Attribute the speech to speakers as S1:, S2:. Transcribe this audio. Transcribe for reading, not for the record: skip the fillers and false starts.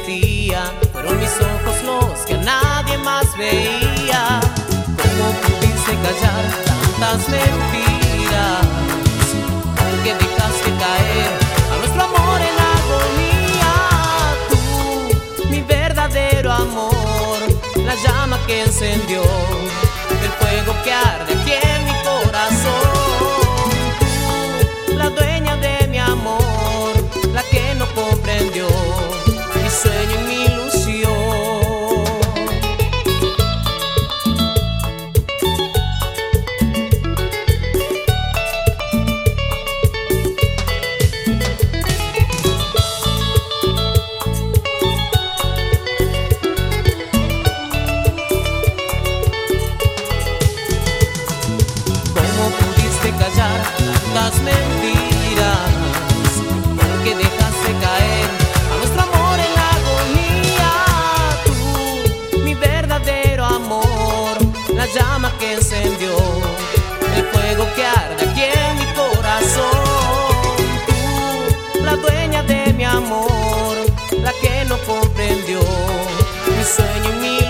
S1: sentía, fueron mis ojos los que a nadie más veía. ¿Cómo pudiste callar tantas mentiras? Que dejaste caer a nuestro amor en agonía. Tú, mi verdadero amor, la llama que encendió el fuego que arde aquí en mi corazón. Tú, la dueña de mi amor, la que no comprendió mi sueño y mi ilusión. ¿Cómo pudiste callar tantas mentiras? Que dejaste caer a nuestro amor en la agonía. Tú, mi verdadero amor, la llama que encendió el fuego que arde aquí en mi corazón. Tú, la dueña de mi amor, la que no comprendió mi sueño y mi